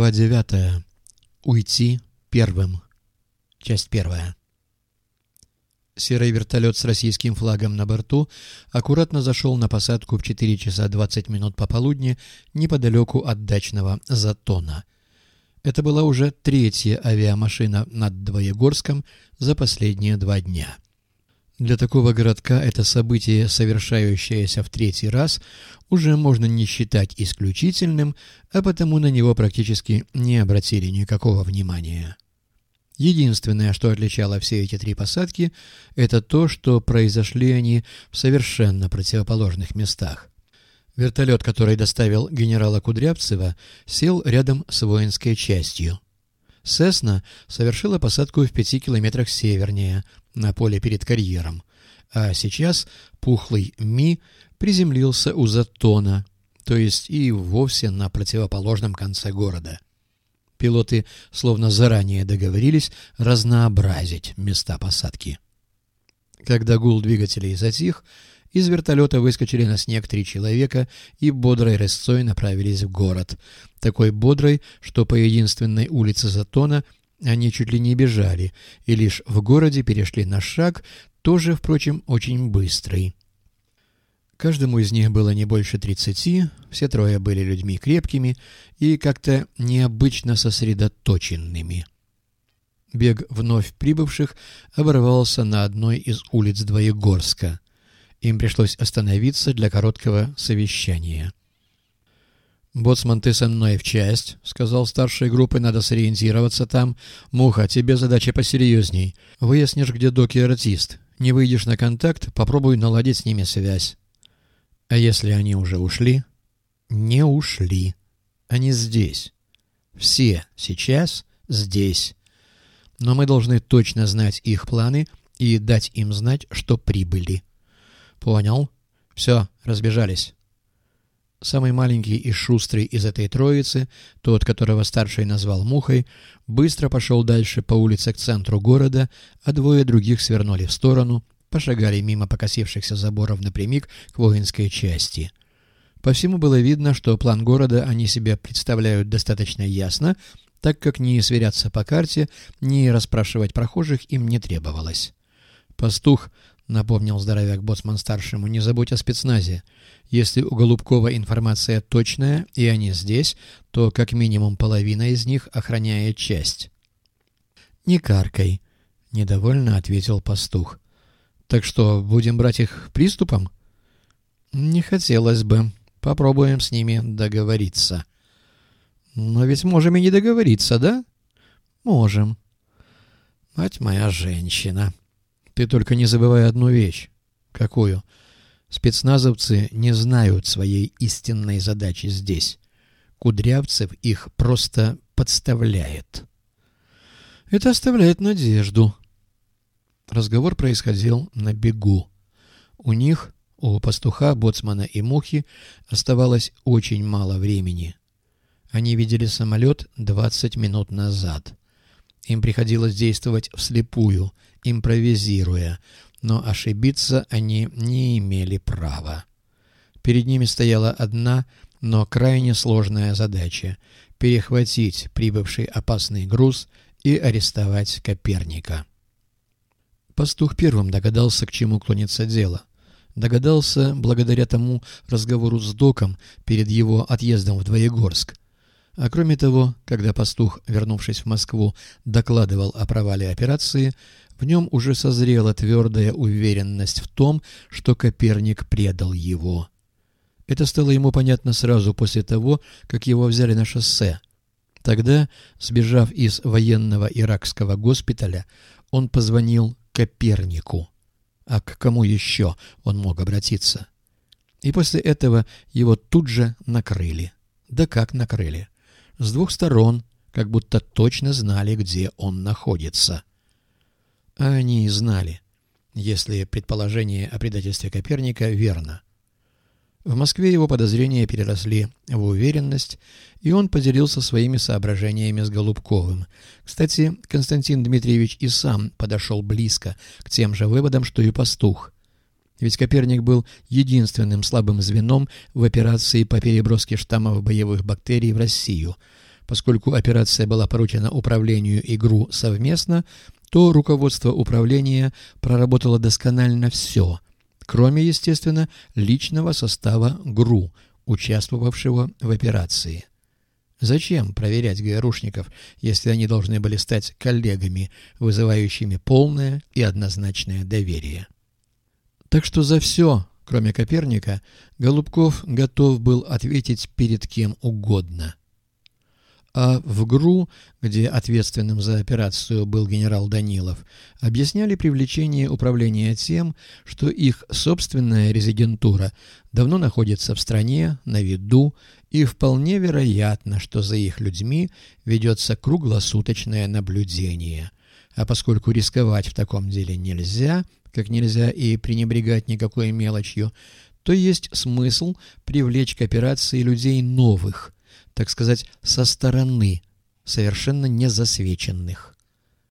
Глава 9. Уйти первым. Часть 1. Серый вертолет с российским флагом на борту аккуратно зашел на посадку в 4 часа 20 минут пополудни неподалеку от дачного Затона. Это была уже третья авиамашина над Двоегорском за последние 2 дня. Для такого городка это событие, совершающееся в 3-й раз, уже можно не считать исключительным, а потому на него практически не обратили никакого внимания. Единственное, что отличало все эти 3 посадки, это то, что произошли они в совершенно противоположных местах. Вертолет, который доставил генерала Кудрявцева, сел рядом с воинской частью. «Сесна» совершила посадку в 5 километрах севернее, на поле перед карьером, а сейчас пухлый Ми приземлился у Затона, то есть и вовсе на противоположном конце города. Пилоты словно заранее договорились разнообразить места посадки. Когда гул двигателей затих, из вертолета выскочили на снег 3 человека и бодрой рысцой направились в город. Такой бодрой, что по единственной улице Затона они чуть ли не бежали, и лишь в городе перешли на шаг, тоже, впрочем, очень быстрый. Каждому из них было не больше 30, все 3 были людьми крепкими и как-то необычно сосредоточенными. Бег вновь прибывших оборвался на одной из улиц Двоегорска. Им пришлось остановиться для короткого совещания. «Боцман, ты со мной в часть», — сказал старшей группы, — «надо сориентироваться там. Муха, тебе задача посерьезней. Выяснишь, где Док и артист. Не выйдешь на контакт, попробуй наладить с ними связь». «А если они уже ушли?» «Не ушли. Они здесь. Все сейчас здесь. Но мы должны точно знать их планы и дать им знать, что прибыли». «Понял. Все, разбежались». Самый маленький и шустрый из этой троицы, тот, которого старший назвал Мухой, быстро пошел дальше по улице к центру города, а 2 других свернули в сторону, пошагали мимо покосившихся заборов напрямик к воинской части. По всему было видно, что план города они себе представляют достаточно ясно, так как ни сверяться по карте, ни расспрашивать прохожих им не требовалось. «Пастух», — напомнил здоровяк-боцман старшему, — «не забудь о спецназе. Если у Голубкова информация точная, и они здесь, то как минимум половина из них охраняет часть». «Не каркай», — недовольно ответил пастух. «Так что, будем брать их приступом?» «Не хотелось бы. Попробуем с ними договориться». «Но ведь можем и не договориться, да?» «Можем». «Мать моя женщина. Ты только не забывай одну вещь». «Какую?» «Спецназовцы не знают своей истинной задачи здесь. Кудрявцев их просто подставляет». «Это оставляет надежду». Разговор происходил на бегу. У них, у пастуха, боцмана и Мухи, оставалось очень мало времени. Они видели самолет 20 минут назад. Им приходилось действовать вслепую, импровизируя, но ошибиться они не имели права. Перед ними стояла одна, но крайне сложная задача — перехватить прибывший опасный груз и арестовать Коперника. Пастух первым догадался, к чему клонится дело. Догадался благодаря тому разговору с Доком перед его отъездом в Двоегорск. А кроме того, когда пастух, вернувшись в Москву, докладывал о провале операции, в нем уже созрела твердая уверенность в том, что Коперник предал его. Это стало ему понятно сразу после того, как его взяли на шоссе. Тогда, сбежав из военного иракского госпиталя, он позвонил Копернику. А к кому еще он мог обратиться? И после этого его тут же накрыли. Да как накрыли? С 2 сторон, как будто точно знали, где он находится. А они и знали, если предположение о предательстве Коперника верно. В Москве его подозрения переросли в уверенность, и он поделился своими соображениями с Голубковым. Кстати, Константин Дмитриевич и сам подошел близко к тем же выводам, что и пастух. Ведь Коперник был единственным слабым звеном в операции по переброске штаммов боевых бактерий в Россию. Поскольку операция была поручена управлению и ГРУ совместно, то руководство управления проработало досконально все, кроме, естественно, личного состава ГРУ, участвовавшего в операции. Зачем проверять ГРУшников, если они должны были стать коллегами, вызывающими полное и однозначное доверие? Так что за все, кроме Коперника, Голубков готов был ответить перед кем угодно. А в ГРУ, где ответственным за операцию был генерал Данилов, объясняли привлечение управления тем, что их собственная резидентура давно находится в стране, на виду, и вполне вероятно, что за их людьми ведется круглосуточное наблюдение. А поскольку рисковать в таком деле нельзя, как нельзя и пренебрегать никакой мелочью, то есть смысл привлечь к операции людей новых, так сказать, со стороны, совершенно не засвеченных.